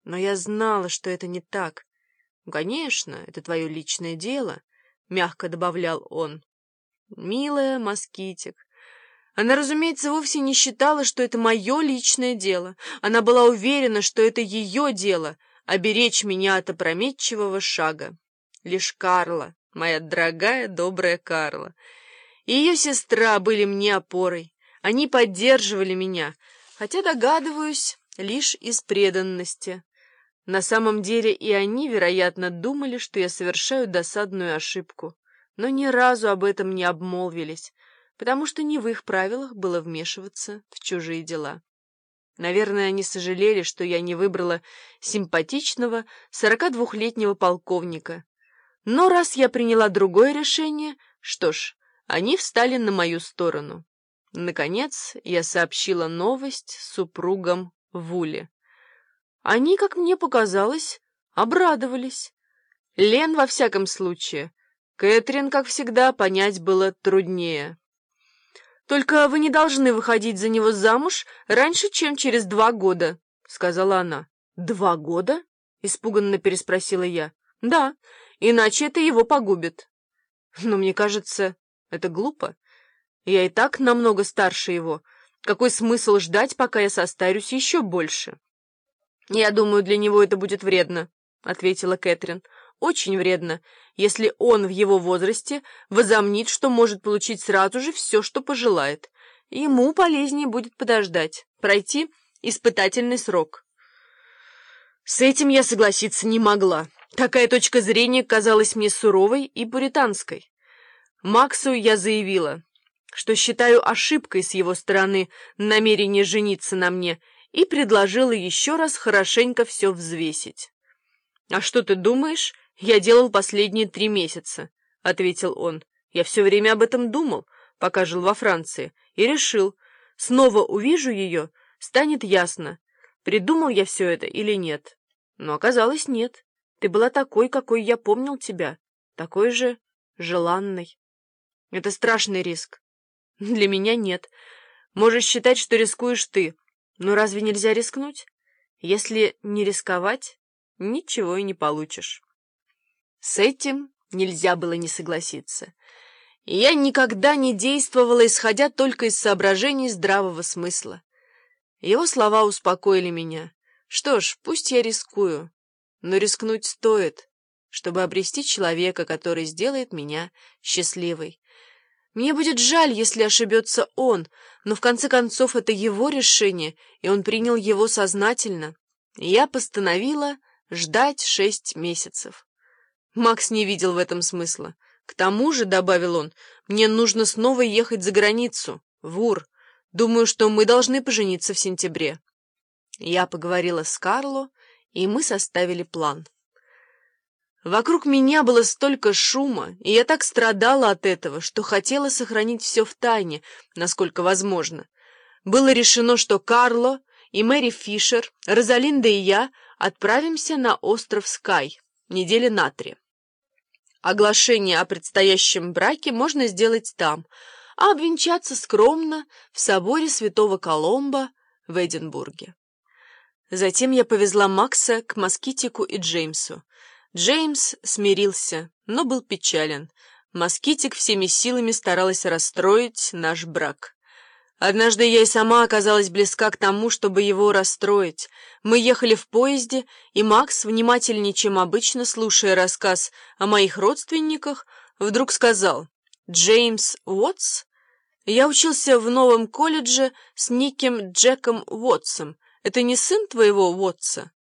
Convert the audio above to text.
Но я знала, что это не так. «Конечно, это твое личное дело», — мягко добавлял он. «Милая москитик». Она, разумеется, вовсе не считала, что это мое личное дело. Она была уверена, что это ее дело — оберечь меня от опрометчивого шага. Лишь Карла, моя дорогая, добрая Карла, и ее сестра были мне опорой. Они поддерживали меня, хотя, догадываюсь, лишь из преданности. На самом деле и они, вероятно, думали, что я совершаю досадную ошибку, но ни разу об этом не обмолвились, потому что не в их правилах было вмешиваться в чужие дела. Наверное, они сожалели, что я не выбрала симпатичного 42-летнего полковника. Но раз я приняла другое решение, что ж, они встали на мою сторону. Наконец, я сообщила новость супругам Вулли. Они, как мне показалось, обрадовались. Лен, во всяком случае. Кэтрин, как всегда, понять было труднее. «Только вы не должны выходить за него замуж раньше, чем через 2 года», — сказала она. «2 года?» — испуганно переспросила я. «Да, иначе это его погубит». «Но мне кажется, это глупо. Я и так намного старше его. Какой смысл ждать, пока я состарюсь еще больше?» «Я думаю, для него это будет вредно», — ответила Кэтрин. «Очень вредно, если он в его возрасте возомнит, что может получить сразу же все, что пожелает. Ему полезнее будет подождать, пройти испытательный срок». С этим я согласиться не могла. Такая точка зрения казалась мне суровой и пуританской. Максу я заявила, что считаю ошибкой с его стороны намерение жениться на мне, и предложила еще раз хорошенько все взвесить. «А что ты думаешь, я делал последние 3 месяца?» — ответил он. «Я все время об этом думал, пока жил во Франции, и решил, снова увижу ее, станет ясно, придумал я все это или нет. Но оказалось, нет. Ты была такой, какой я помнил тебя, такой же желанной. Это страшный риск. Для меня нет. Можешь считать, что рискуешь ты. Но разве нельзя рискнуть? Если не рисковать, ничего и не получишь». С этим нельзя было не согласиться. И я никогда не действовала, исходя только из соображений здравого смысла. Его слова успокоили меня. Что ж, пусть я рискую, но рискнуть стоит, чтобы обрести человека, который сделает меня счастливой. Мне будет жаль, если ошибется он, но в конце концов это его решение, и он принял его сознательно. И я постановила ждать 6 месяцев. Макс не видел в этом смысла. К тому же, — добавил он, — мне нужно снова ехать за границу, в Ур. Думаю, что мы должны пожениться в сентябре. Я поговорила с Карло, и мы составили план. Вокруг меня было столько шума, и я так страдала от этого, что хотела сохранить все в тайне, насколько возможно. Было решено, что Карло и Мэри Фишер, Розалинда и я отправимся на остров Скай недели на 3. Оглашение о предстоящем браке можно сделать там, а обвенчаться скромно в соборе Святого Коломбо в Эдинбурге. Затем я повезла Макса к Москитику и Джеймсу. Джеймс смирился, но был печален. Москитик всеми силами старалась расстроить наш брак. Однажды я и сама оказалась близка к тому, чтобы его расстроить. Мы ехали в поезде, и Макс, внимательнее, чем обычно, слушая рассказ о моих родственниках, вдруг сказал: «Джеймс Уотс? Я учился в новом колледже с неким Джеком Уотсом. Это не сын твоего Уотса?»